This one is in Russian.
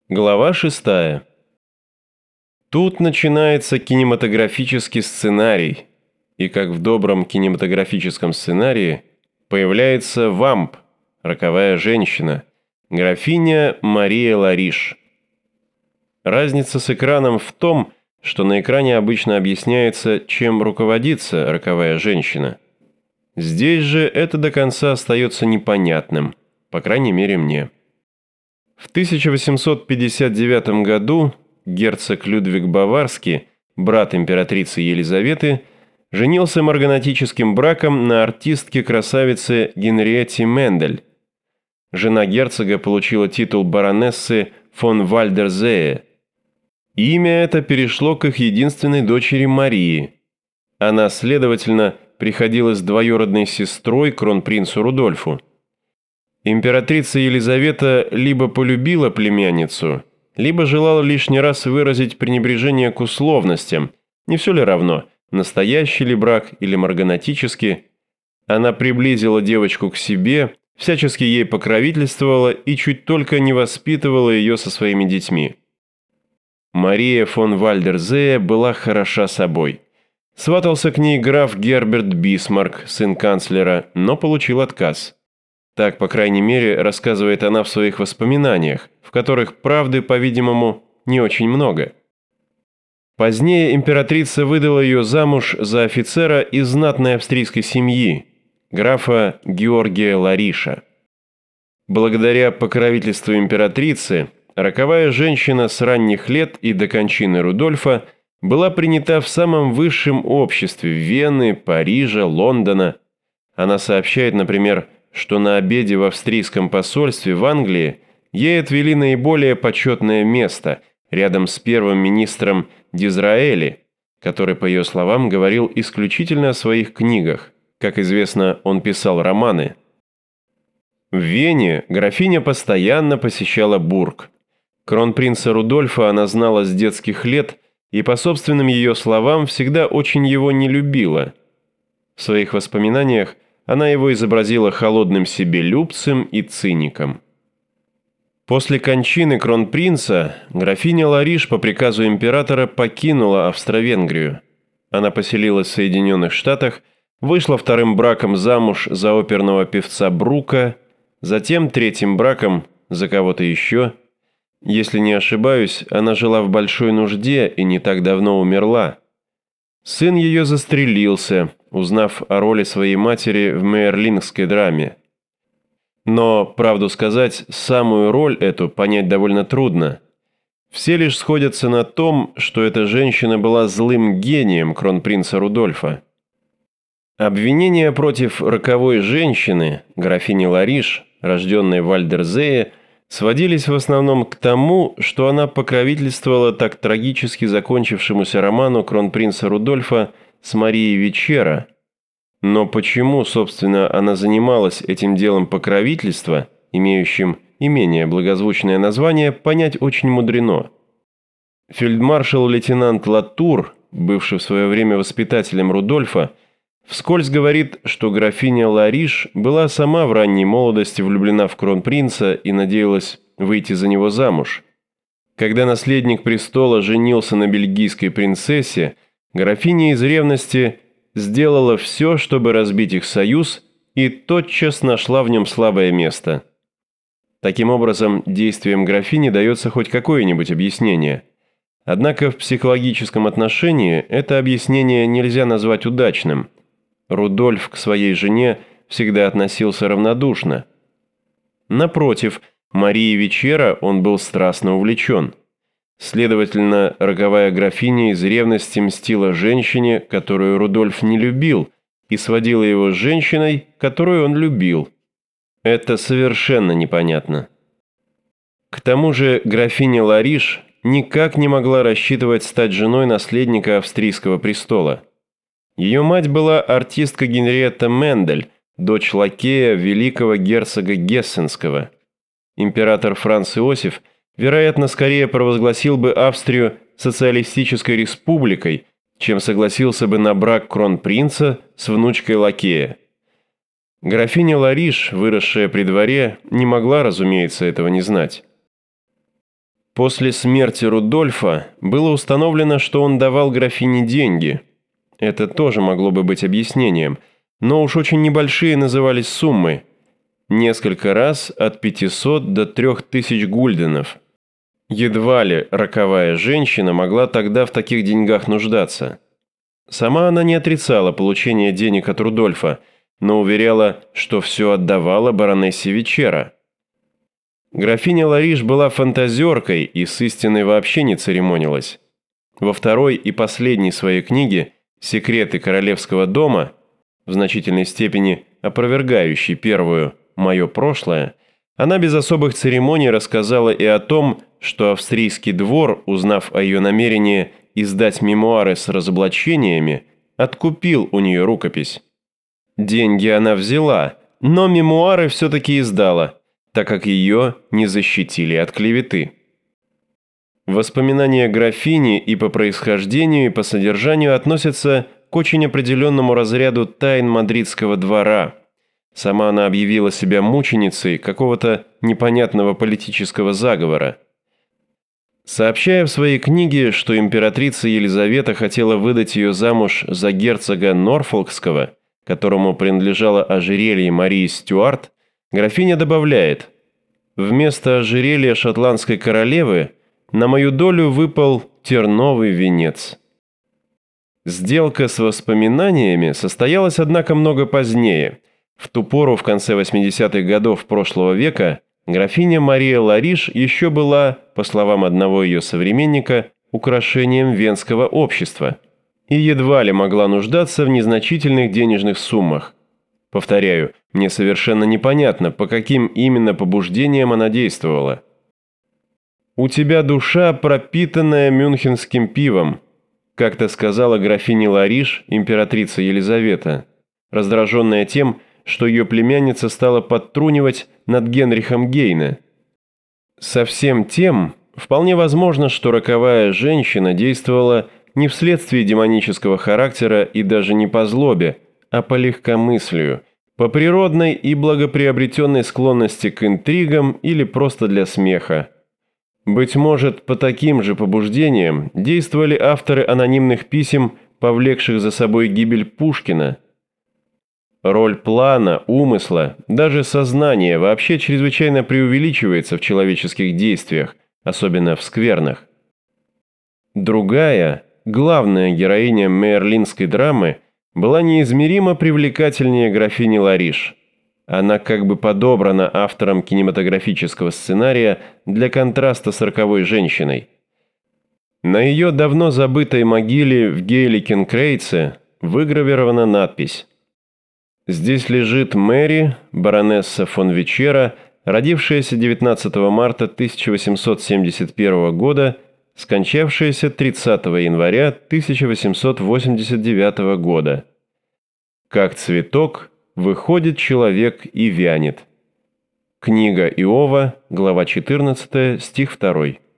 Глава 6. Тут начинается кинематографический сценарий, и как в добром кинематографическом сценарии появляется вамп, роковая женщина, графиня Мария Лариш. Разница с экраном в том, что на экране обычно объясняется, чем руководится роковая женщина. Здесь же это до конца остается непонятным, по крайней мере мне. В 1859 году герцог Людвиг Баварский, брат императрицы Елизаветы, женился марганатическим браком на артистке-красавице Генриетте Мендель. Жена герцога получила титул баронессы фон Вальдерзее. Имя это перешло к их единственной дочери Марии. Она, следовательно, приходилась двоюродной сестрой кронпринцу Рудольфу. Императрица Елизавета либо полюбила племянницу, либо желала лишний раз выразить пренебрежение к условностям, не все ли равно, настоящий ли брак или марганатический. Она приблизила девочку к себе, всячески ей покровительствовала и чуть только не воспитывала ее со своими детьми. Мария фон Вальдерзее была хороша собой. Сватался к ней граф Герберт Бисмарк, сын канцлера, но получил отказ. Так, по крайней мере, рассказывает она в своих воспоминаниях, в которых правды, по-видимому, не очень много. Позднее императрица выдала ее замуж за офицера из знатной австрийской семьи, графа Георгия Лариша. Благодаря покровительству императрицы, роковая женщина с ранних лет и до кончины Рудольфа была принята в самом высшем обществе Вены, Парижа, Лондона. Она сообщает, например, что на обеде в австрийском посольстве в Англии ей отвели наиболее почетное место рядом с первым министром Дизраэли, который, по ее словам, говорил исключительно о своих книгах. Как известно, он писал романы. В Вене графиня постоянно посещала бург. Кронпринца Рудольфа она знала с детских лет и, по собственным ее словам, всегда очень его не любила. В своих воспоминаниях она его изобразила холодным себелюбцем и циником. После кончины кронпринца графиня Лариш по приказу императора покинула Австро-Венгрию. Она поселилась в Соединенных Штатах, вышла вторым браком замуж за оперного певца Брука, затем третьим браком за кого-то еще. Если не ошибаюсь, она жила в большой нужде и не так давно умерла. Сын ее застрелился, узнав о роли своей матери в мейерлингской драме. Но, правду сказать, самую роль эту понять довольно трудно. Все лишь сходятся на том, что эта женщина была злым гением кронпринца Рудольфа. Обвинения против роковой женщины, графини Лариш, рожденной в Вальдерзее, сводились в основном к тому, что она покровительствовала так трагически закончившемуся роману кронпринца Рудольфа с Марией Вечера. Но почему, собственно, она занималась этим делом покровительства, имеющим и менее благозвучное название, понять очень мудрено. Фельдмаршал-лейтенант Латур, бывший в свое время воспитателем Рудольфа, вскользь говорит, что графиня Лариш была сама в ранней молодости влюблена в кронпринца и надеялась выйти за него замуж. Когда наследник престола женился на бельгийской принцессе, графиня из ревности сделала все, чтобы разбить их союз, и тотчас нашла в нем слабое место. Таким образом, действиям графини дается хоть какое-нибудь объяснение. Однако в психологическом отношении это объяснение нельзя назвать удачным. Рудольф к своей жене всегда относился равнодушно. Напротив, Марии Вечера он был страстно увлечен. Следовательно, роковая графиня из ревности мстила женщине, которую Рудольф не любил, и сводила его с женщиной, которую он любил. Это совершенно непонятно. К тому же графиня Лариш никак не могла рассчитывать стать женой наследника австрийского престола. Ее мать была артистка Генриетта Мендель, дочь лакея великого герцога Гессенского. Император Франц Иосиф, вероятно, скорее провозгласил бы Австрию социалистической республикой, чем согласился бы на брак кронпринца с внучкой лакея. Графиня Лариш, выросшая при дворе, не могла, разумеется, этого не знать. После смерти Рудольфа было установлено, что он давал графине деньги. Это тоже могло бы быть объяснением, но уж очень небольшие назывались суммы. Несколько раз от 500 до 3000 гульденов. Едва ли роковая женщина могла тогда в таких деньгах нуждаться. Сама она не отрицала получение денег от Рудольфа, но уверяла, что все отдавала баронессе Вечера. Графиня Лариш была фантазеркой и с истиной вообще не церемонилась. Во второй и последней своей книге «Секреты королевского дома», в значительной степени опровергающей первую «Мое прошлое», она без особых церемоний рассказала и о том, что австрийский двор, узнав о ее намерении издать мемуары с разоблачениями, откупил у нее рукопись. Деньги она взяла, но мемуары все-таки издала, так как ее не защитили от клеветы. Воспоминания графини и по происхождению, и по содержанию относятся к очень определенному разряду тайн мадридского двора. Сама она объявила себя мученицей какого-то непонятного политического заговора. Сообщая в своей книге, что императрица Елизавета хотела выдать ее замуж за герцога Норфолкского, которому принадлежало ожерелье Марии Стюарт, графиня добавляет: «Вместо ожерелья шотландской королевы на мою долю выпал терновый венец». Сделка с воспоминаниями состоялась, однако, много позднее. В ту пору, в конце 80-х годов прошлого века, графиня Мария Лариш еще была, по словам одного ее современника, украшением венского общества и едва ли могла нуждаться в незначительных денежных суммах. Повторяю, мне совершенно непонятно, по каким именно побуждениям она действовала. «У тебя душа, пропитанная мюнхенским пивом», как-то сказала графиня Лариш императрица Елизавета, раздраженная тем, что ее племянница стала подтрунивать над Генрихом Гейне. Со всем тем, вполне возможно, что роковая женщина действовала не вследствие демонического характера и даже не по злобе, а по легкомыслию, по природной и благоприобретенной склонности к интригам или просто для смеха. Быть может, по таким же побуждениям действовали авторы анонимных писем, повлекших за собой гибель Пушкина. Роль плана, умысла, даже сознания вообще чрезвычайно преувеличивается в человеческих действиях, особенно в скверных. Другая, главная героиня мейерлинской драмы была неизмеримо привлекательнее графини Лариш. Она как бы подобрана автором кинематографического сценария для контраста с роковой женщиной. На ее давно забытой могиле в Гейликенкрейце выгравирована надпись: «Здесь лежит Мэри, баронесса фон Вечера, родившаяся 19 марта 1871 года, скончавшаяся 30 января 1889 года. Как цветок выходит человек и вянет». Книга Иова, глава 14, стих 2.